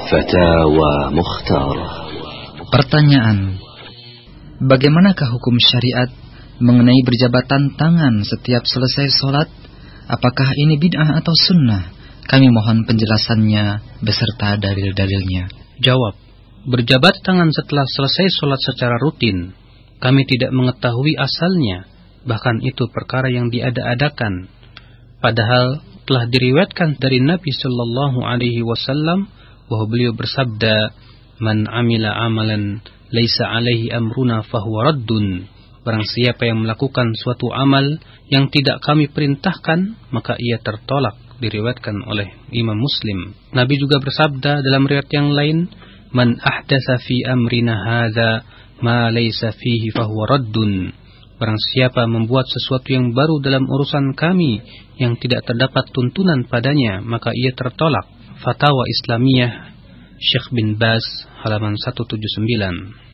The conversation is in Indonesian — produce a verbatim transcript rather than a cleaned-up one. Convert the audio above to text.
فتاوى مختارة. Pertanyaan: bagaimanakah hukum syariat mengenai berjabatan tangan setiap selesai sholat? Apakah ini bid'ah atau sunnah? Kami mohon penjelasannya beserta dalil-dalilnya. Jawab: berjabat tangan setelah selesai sholat secara rutin, kami tidak mengetahui asalnya, bahkan itu perkara yang diada-adakan. Padahal telah diriwayatkan dari Nabi Sallallahu Alaihi Wasallam bahwa beliau bersabda, "Man amila amalan laisa alaihi amruna fahuwa raddun." Barang siapa yang melakukan suatu amal yang tidak kami perintahkan, maka ia tertolak. Diriwayatkan oleh Imam Muslim. Nabi juga bersabda dalam riwayat yang lain, "Man ahdatsa fi amrina hadza ma laysa fihi fahuwa raddun." Barang siapa membuat sesuatu yang baru dalam urusan kami yang tidak terdapat tuntunan padanya, maka ia tertolak. Fatwa Islamiyah Syekh bin Baz halaman seratus tujuh puluh sembilan.